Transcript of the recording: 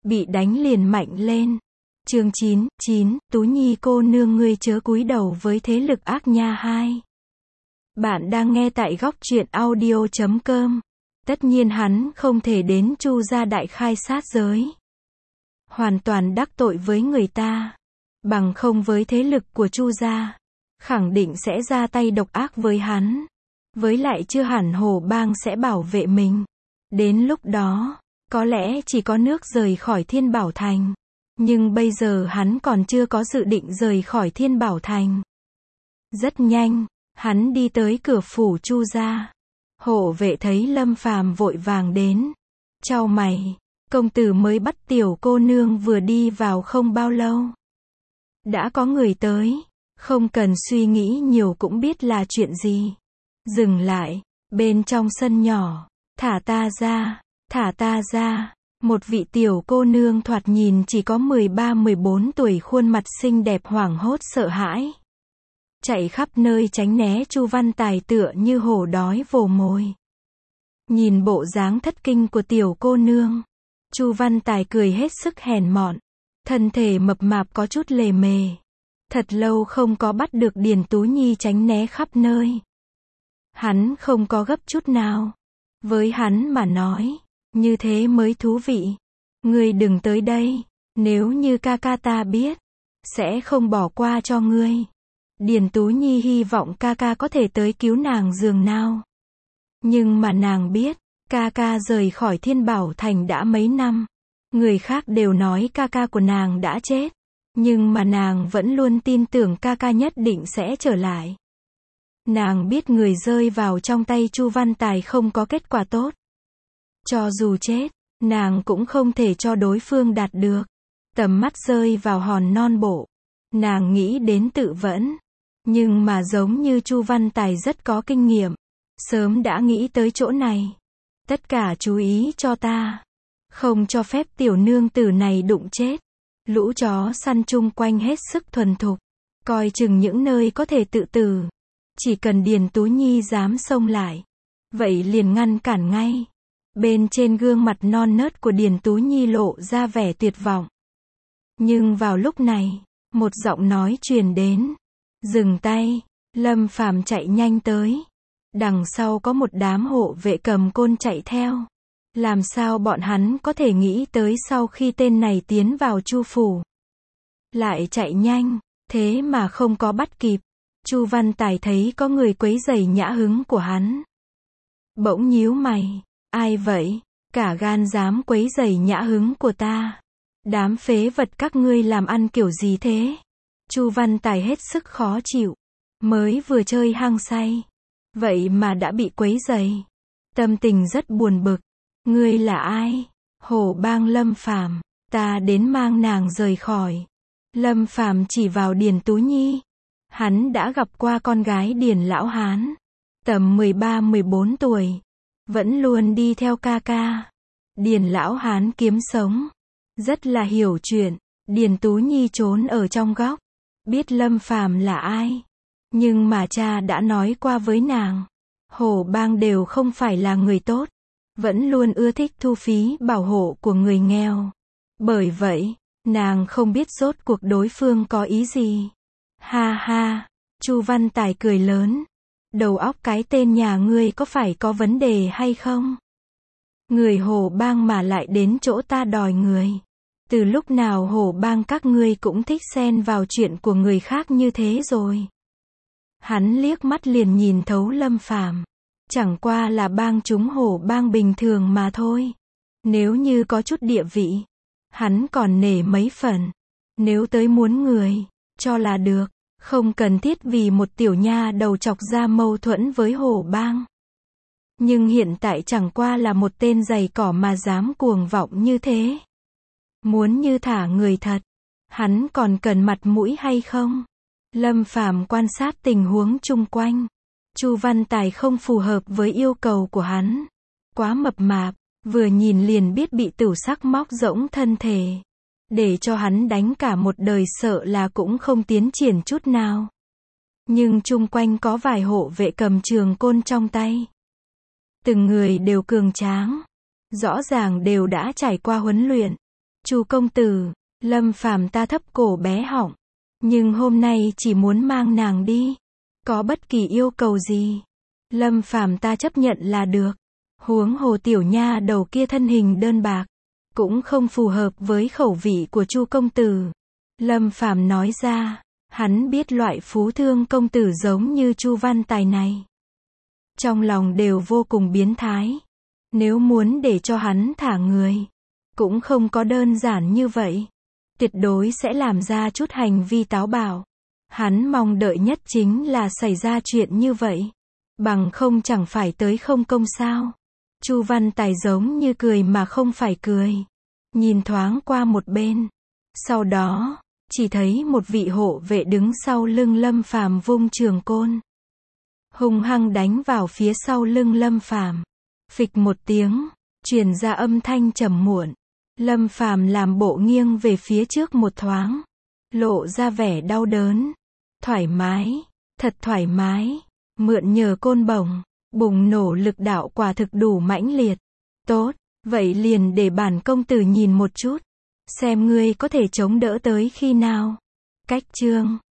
bị đánh liền mạnh lên. Chương 9, Tú Nhi cô nương ngươi chớ cúi đầu với thế lực ác nha 2. Bạn đang nghe tại góc truyện audio.com. Tất nhiên hắn không thể đến Chu gia đại khai sát giới. Hoàn toàn đắc tội với người ta. Bằng không với thế lực của Chu gia, khẳng định sẽ ra tay độc ác với hắn. Với lại chưa hẳn Hổ Bang sẽ bảo vệ mình. Đến lúc đó, có lẽ chỉ có nước rời khỏi Thiên Bảo Thành. Nhưng bây giờ hắn còn chưa có dự định rời khỏi Thiên Bảo Thành. Rất nhanh, hắn đi tới cửa phủ Chu gia. Hộ vệ thấy Lâm Phàm vội vàng đến. Chau mày, công tử mới bắt tiểu cô nương vừa đi vào không bao lâu. Đã có người tới, không cần suy nghĩ nhiều cũng biết là chuyện gì. Dừng lại, bên trong sân nhỏ, thả ta ra, thả ta ra. Một vị tiểu cô nương thoạt nhìn chỉ có 13-14 tuổi, khuôn mặt xinh đẹp hoảng hốt sợ hãi. Chạy khắp nơi tránh né Chu Văn Tài tựa như hổ đói vồ mồi. Nhìn bộ dáng thất kinh của tiểu cô nương, Chu Văn Tài cười hết sức hèn mọn. Thân thể mập mạp có chút lề mề. Thật lâu không có bắt được Điền Tú Nhi tránh né khắp nơi. Hắn không có gấp chút nào. Với hắn mà nói, như thế mới thú vị. Ngươi đừng tới đây, nếu như ca ca ta biết, sẽ không bỏ qua cho ngươi. Điền Tú Nhi hy vọng ca ca có thể tới cứu nàng giường nào. Nhưng mà nàng biết, ca ca rời khỏi Thiên Bảo Thành đã mấy năm. Người khác đều nói ca ca của nàng đã chết. Nhưng mà nàng vẫn luôn tin tưởng ca ca nhất định sẽ trở lại. Nàng biết người rơi vào trong tay Chu Văn Tài không có kết quả tốt. Cho dù chết, nàng cũng không thể cho đối phương đạt được. Tầm mắt rơi vào hòn non bộ. Nàng nghĩ đến tự vẫn. Nhưng mà giống như Chu Văn Tài rất có kinh nghiệm. Sớm đã nghĩ tới chỗ này. Tất cả chú ý cho ta. Không cho phép tiểu nương tử này đụng chết. Lũ chó săn chung quanh hết sức thuần thục. Coi chừng những nơi có thể tự tử. Chỉ cần Điền Tú Nhi dám xông lại, vậy liền ngăn cản ngay. Bên trên gương mặt non nớt của Điền Tú Nhi lộ ra vẻ tuyệt vọng. Nhưng vào lúc này, một giọng nói truyền đến. Dừng tay. Lâm Phàm chạy nhanh tới. Đằng sau có một đám hộ vệ cầm côn chạy theo. Làm sao bọn hắn có thể nghĩ tới sau khi tên này tiến vào Chu phủ, lại chạy nhanh, thế mà không có bắt kịp. Chu Văn Tài thấy có người quấy rầy nhã hứng của hắn. Bỗng nhíu mày, ai vậy? Cả gan dám quấy rầy nhã hứng của ta. Đám phế vật các ngươi làm ăn kiểu gì thế? Chu Văn Tài hết sức khó chịu. Mới vừa chơi hăng say, vậy mà đã bị quấy rầy. Tâm tình rất buồn bực. Ngươi là ai? Hổ Bang Lâm Phàm, ta đến mang nàng rời khỏi. Lâm Phàm chỉ vào Điền Tú Nhi. Hắn đã gặp qua con gái Điền lão hán, tầm 13-14 tuổi, vẫn luôn đi theo ca ca. Điền lão hán kiếm sống, rất là hiểu chuyện. Điền Tú Nhi trốn ở trong góc, biết Lâm Phàm là ai, nhưng mà cha đã nói qua với nàng, Hổ Bang đều không phải là người tốt, vẫn luôn ưa thích thu phí bảo hộ của người nghèo. Bởi vậy, nàng không biết rốt cuộc đối phương có ý gì. Ha ha, Chu Văn Tài cười lớn. Đầu óc cái tên nhà ngươi có phải có vấn đề hay không? Người Hổ Bang mà lại đến chỗ ta đòi người. Từ lúc nào Hổ Bang các ngươi cũng thích xen vào chuyện của người khác như thế rồi? Hắn liếc mắt liền nhìn thấu Lâm Phàm. Chẳng qua là bang chúng Hổ Bang bình thường mà thôi. Nếu như có chút địa vị, hắn còn nể mấy phần. Nếu tới muốn người, cho là được. Không cần thiết vì một tiểu nha đầu chọc ra mâu thuẫn với Hổ Bang. Nhưng hiện tại chẳng qua là một tên giày cỏ mà dám cuồng vọng như thế. Muốn như thả người thật, hắn còn cần mặt mũi hay không? Lâm Phàm quan sát tình huống chung quanh. Chu Văn Tài không phù hợp với yêu cầu của hắn. Quá mập mạp, vừa nhìn liền biết bị tửu sắc móc rỗng thân thể. Để cho hắn đánh cả một đời sợ là cũng không tiến triển chút nào. Nhưng chung quanh có vài hộ vệ cầm trường côn trong tay. Từng người đều cường tráng. Rõ ràng đều đã trải qua huấn luyện. Chu công tử, Lâm Phàm ta thấp cổ bé họng, nhưng hôm nay chỉ muốn mang nàng đi. Có bất kỳ yêu cầu gì, Lâm Phàm ta chấp nhận là được. Huống hồ tiểu nha đầu kia thân hình đơn bạc, cũng không phù hợp với khẩu vị của Chu công tử. Lâm Phàm nói ra, hắn biết loại phú thương công tử giống như Chu Văn Tài này, trong lòng đều vô cùng biến thái. Nếu muốn để cho hắn thả người, cũng không có đơn giản như vậy. Tuyệt đối sẽ làm ra chút hành vi táo bạo. Hắn mong đợi nhất chính là xảy ra chuyện như vậy. Bằng không chẳng phải tới không công sao. Chu Văn Tài giống như cười mà không phải cười. Nhìn thoáng qua một bên. Sau đó, chỉ thấy một vị hộ vệ đứng sau lưng Lâm Phàm vung trường côn, hung hăng đánh vào phía sau lưng Lâm Phàm. Phịch một tiếng, truyền ra âm thanh trầm muộn. Lâm Phàm làm bộ nghiêng về phía trước một thoáng, lộ ra vẻ đau đớn. Thoải mái, thật thoải mái. Mượn nhờ côn bổng, bùng nổ lực đạo quả thực đủ mãnh liệt. Tốt, vậy liền để bản công tử nhìn một chút, xem ngươi có thể chống đỡ tới khi nào. Cách chương